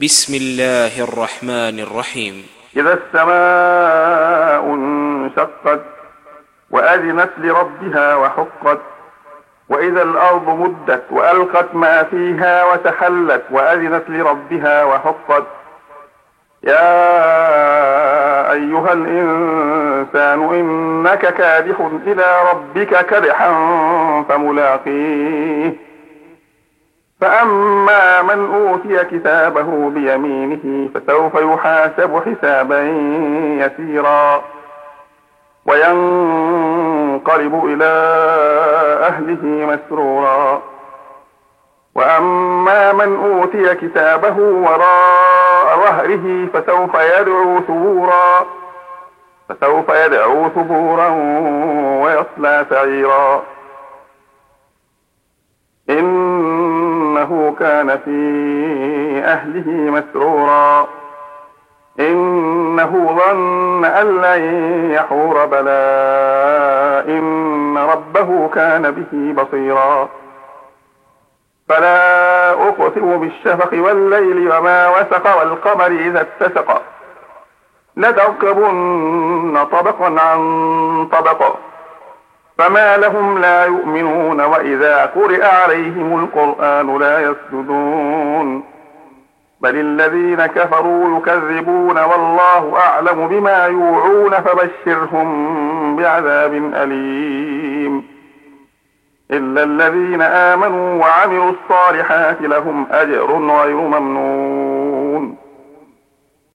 بسم الله الرحمن الرحيم. إذا السماء انشقت وأذنت لربها وحقت وإذا الأرض مدت وألقت ما فيها وتحلت وأذنت لربها وحقت يا أيها الإنسان إنك كادح إلى ربك كدحا فملاقيه فأما من أوتي كتابه بيمينه فسوف يحاسب حسابا يسيرا وينقلب إلى أهله مسرورا وأما من أوتي كتابه وراء ظهره فسوف يدعو ثبورا ويصلى سعيرا إنه كان في أهله مسرورا إنه ظن أن لن يحور بلى إن ربه كان به بصيرا فلا أقسم بالشفق والليل وما وسق والقمر إذا اتسق لتركبن طبقا عن طبق فما لهم لا يؤمنون وإذا قرئ عليهم القرآن لا يسجدون بل الذين كفروا يكذبون والله أعلم بما يوعون فبشرهم بعذاب أليم إلا الذين آمنوا وعملوا الصالحات لهم أجر غير ممنون